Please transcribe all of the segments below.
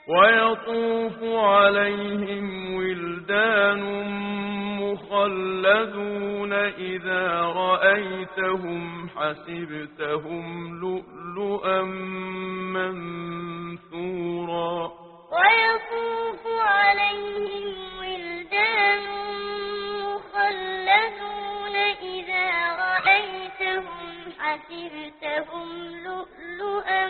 ويطوف عليهم ولدان مخلدون إذا رأيتهم حسبتهم لؤلؤا منثورا ويطوف عليهم ولدان مخلدون إذا رأيتهم حسبتهم لؤلؤا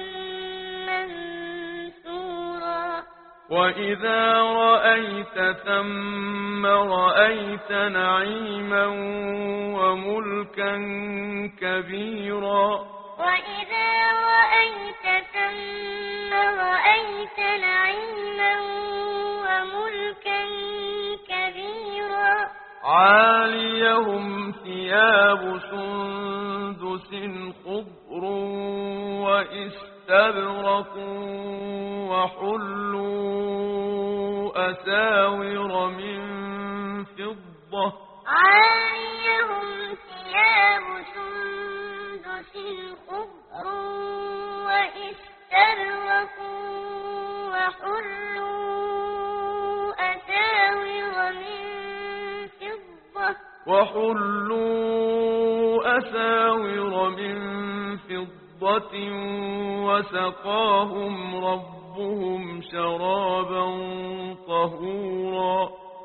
منثورا وإذا رأيت ثم رأيت نعيما وملكا كبيرا وإذا رأيت ثم رأيت نعيما وملكا كبيرا عاليهم ثياب سندس خضر واستبرق وحلوا أساور من فضة عاليهم ثياب سندس خضر واستبرق وحلوا أساور من فضة وسقاهم ربهم شرابا طهورا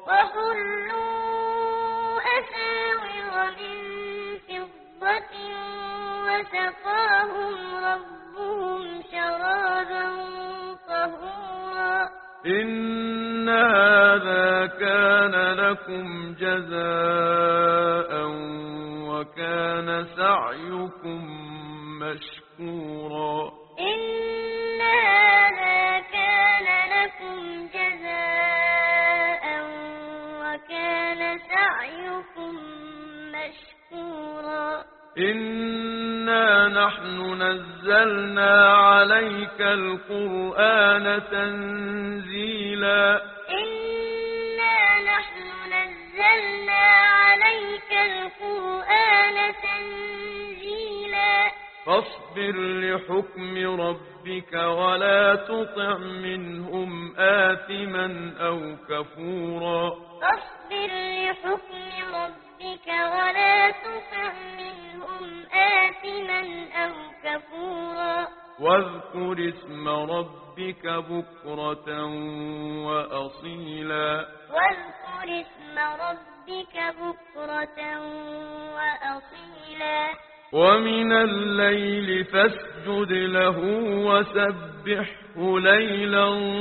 وحلوا أساور من فضة وسقاهم ربهم شرابا طهورا إن هذا كان لكم جزاء وكان سعيكم مشكورا إن هذا كان لكم جزاء وكان سعيكم مشكورا إنا نحن نزلنا عليك القرآن تنزيلا إنا نحن نزلنا عليك القرآن تنزيلا فاصبر لحكم ربك ولا تطع منهم آثما أو كفورا فاصبر لحكم ربك ولا تطع منهم آثما أو كفورا واذكر اسم ربك بكرة وأصيلا واذكر اسم ربك بكرة وأصيلا ومن الليل فاسجد له وسبحه ليلا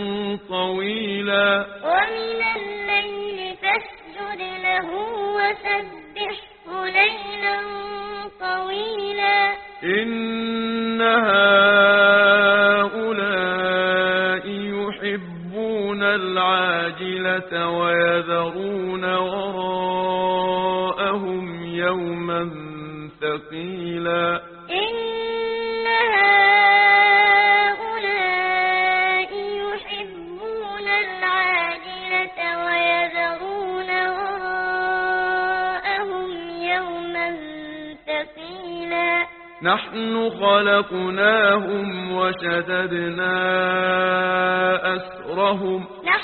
طويلا ومن الليل فاسجد له وسبحه ليلا طويلا إن هؤلاء يحبون العاجلة ويذرون وراءهم يوما ثقيلا إن هؤلاء يحبون العاجلة ويذرون وراءهم يوما ثقيلا نحن خلقناهم وشددنا أسرهم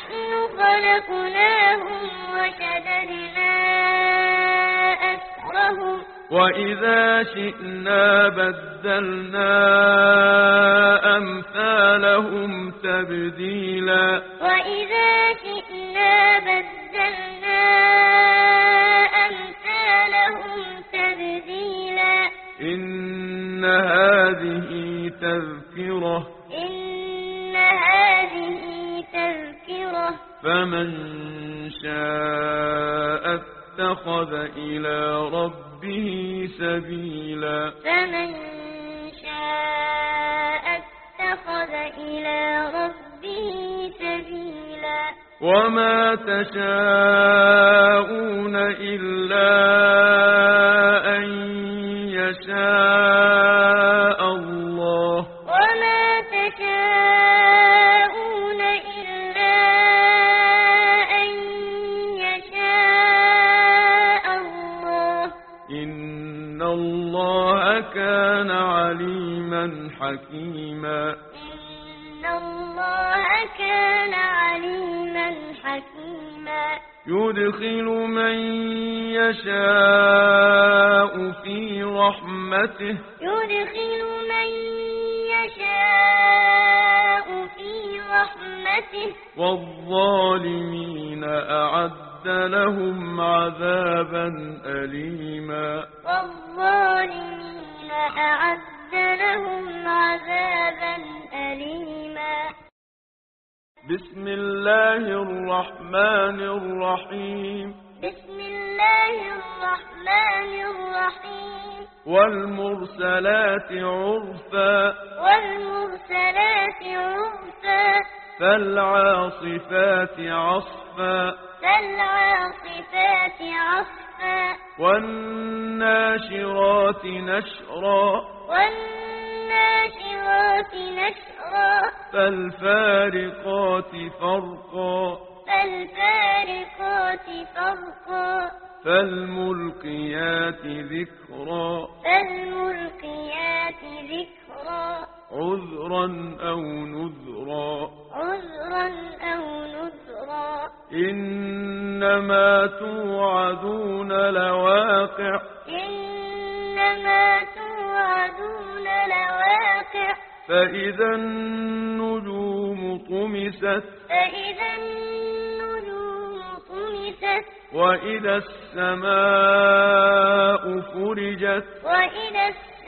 وإذا شئنا بدلنا أمثالهم تبديلا وإذا شئنا بدلنا أمثالهم تبديلا إن هذه تذكرة فمن شاء اتخذ إلى ربه سبيلا وما تشاءون إلا أن يشاء الله إن الله كان عليما حكيما إن الله كان يدخل من يشاء في رحمته يدخل من يشاء في رحمته والظالمين أعد لهم عذابا أليما والظالمين أعد لهم عذابا أليما بسم الله الرحمن الرحيم بسم الله الرحمن الرحيم والمرسلات عرفا والمرسلات عرفا فالعاصفات عصفا فالعاصفات عصفا والناشرات نشرا والناشرات نشرا فالفارقات فرقا فالفارقات فرقا فالملقيات ذكرا فالملقيات ذكرا عذرا أو نذرا عذرا أو نذرا إنما توعدون لواقع إنما توعدون لواقع فإذا النجوم طمست فإذا النجوم طمست وإذا السماء فرجت وإذا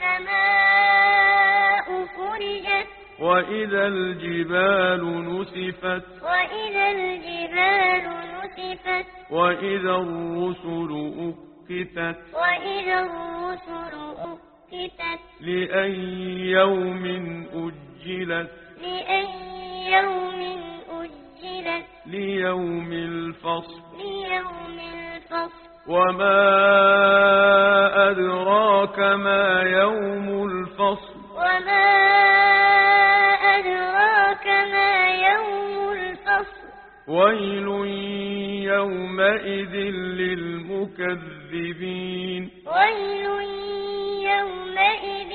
السماء فرجت وإذا الجبال نسفت وإذا الجبال نسفت وإذا الرسل أقتت وإذا الرسل أقتت لأي يوم أجلت لأي يوم أجلت ليوم الفصل ليوم الفصل وما أدراك ما يوم الفصل وما أدراك ما يوم الفصل ويل يومئذ للمكذبين ويل يومئذ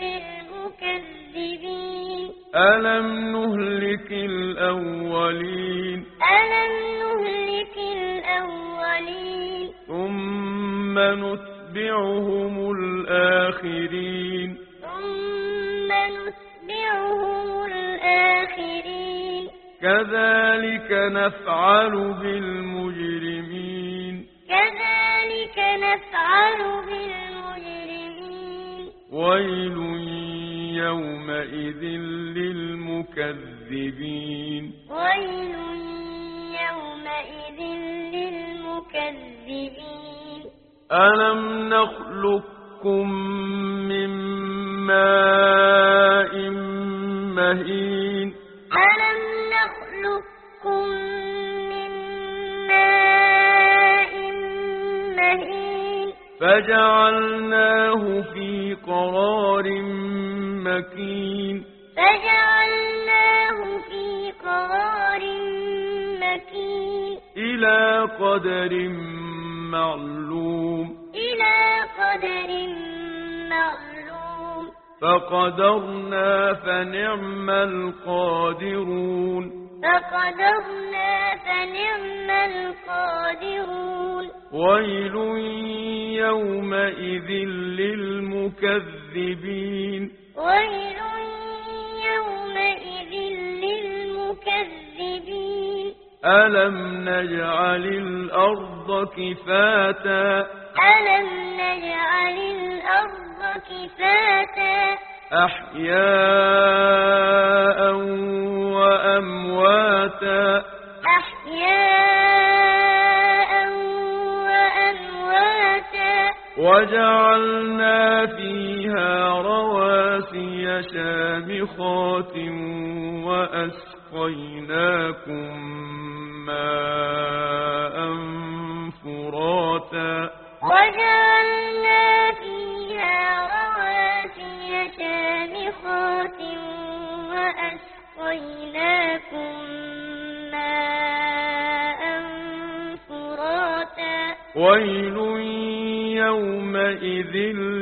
للمكذبين ألم نهلك الأولين ألم نهلك الأولين ثم نتبعهم الآخرين ثم نتبعهم الآخرين كذلك نفعل بالمجرمين كذلك نفعل بالمجرمين ويل يومئذ للمكذبين ويل يومئذ للمكذبين ألم نخلقكم من ماء مهين ألم نخلقكم من ماء مهين فجعلناه في قرار مكين فجعلناه في قرار مكين إلى قدر معلوم إلى قدر معلوم فقدرنا فنعم القادرون فقدرنا فنعم القادرون ويل يومئذ للمكذبين ويل يومئذ للمكذبين ألم نجعل الأرض كفاتا ألم نجعل الأرض كفاتا أحياء وأمواتا أحياء وأمواتا وجعلنا فيها رواسي شامخات وأسقيناكم ماء فراتا وجعلنا فيها رواسي شامخات وأسقيناكم ماء فراتا ويل يومئذ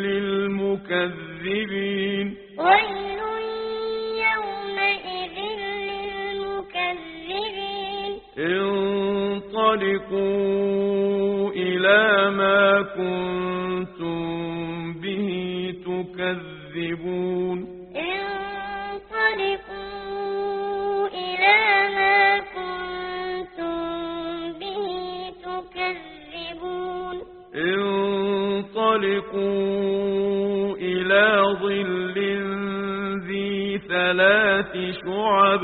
للمكذبين ويل يومئذ للمكذبين انطلقوا إلى ما كنتم به تكذبون انطلقوا إلى ما كنتم به تكذبون انطلقوا إلى ظل ذي 3 شعب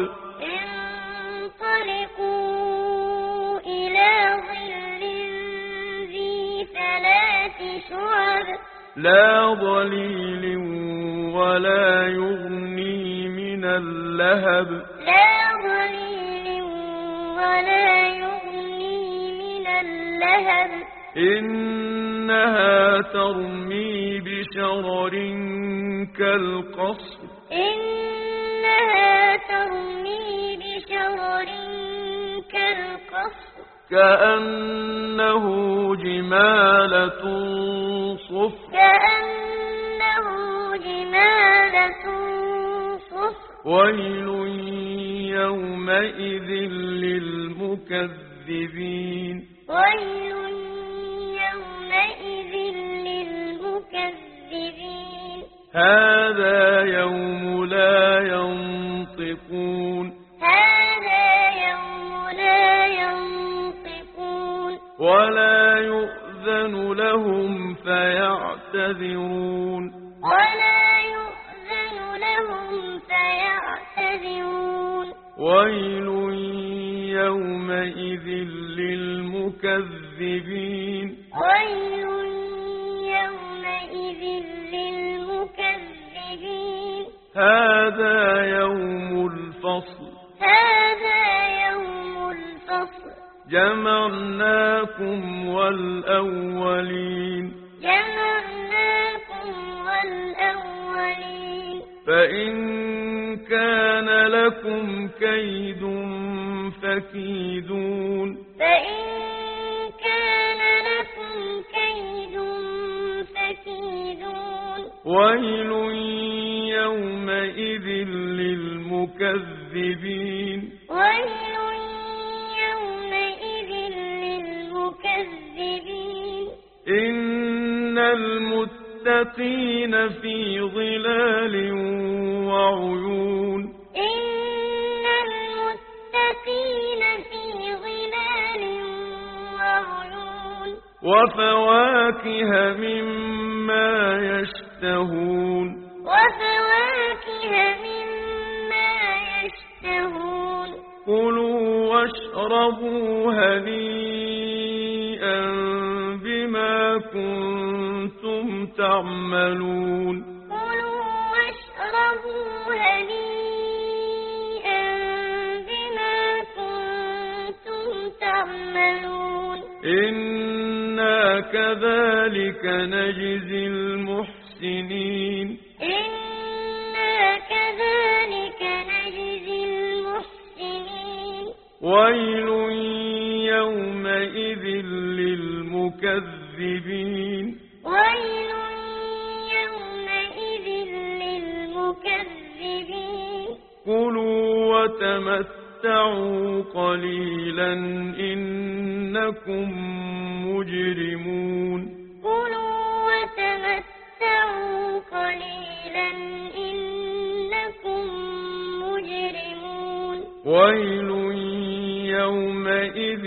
انطلقوا إلى ظل ذي 3 شعب لا ظليل ولا يغني من اللهب لا ظليل ولا يغني من اللهب إنها ترمي بشرر كالقصر إنها ترمي بشرر كالقصر كأنه جمالة صفر كأنه جمالة صفر ويل يومئذ للمكذبين ويل يومئذ للمكذبين هذا يوم لا ينطقون هذا يوم لا ينطقون ولا يؤذن لهم فيعتذرون ولا يؤذن لهم فيعتذرون ويل يومئذ للمكذبين ويل يومئذ للمكذبين هذا يوم الفصل هذا يوم الفصل جمعناكم والأولين جمعناكم والأولين فإن كان لكم كيد فكيدون فإن كان لكم كيد فكيدون ويل يومئذ للمكذبين ويل يومئذ للمكذبين إن المتقين في ظلال وعيون إن المتقين في ظلال وعيون وفواكه مما يشتهون وفواكه مما يشتهون كلوا واشربوا هنيئا بما كنتم تعملون كلوا واشربوا هنيئا بما كنتم تعملون إنا كذلك نجزي المحسنين إنا كذلك نجزي المحسنين ويل يومئذ للمكذبين ويل يومئذ للمكذبين كلوا وتمتعوا قليلا إنكم مجرمون كلوا وتمتعوا قليلا إنكم مجرمون ويل يومئذ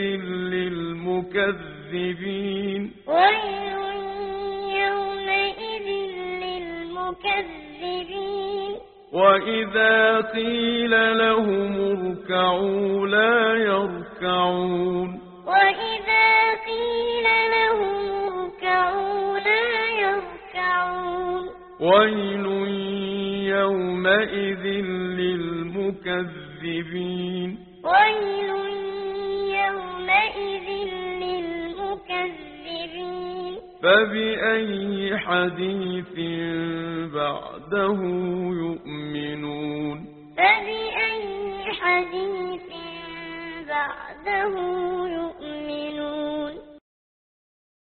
للمكذبين ويل يومئذ للمكذبين وإذا قيل لهم اركعوا لا يركعون وإذا قيل لهم اركعوا لا يركعون ويل يومئذ للمكذبين ويل يومئذ للمكذبين فبأي حديث بعده يؤمنون فبأي حديث بعده يؤمنون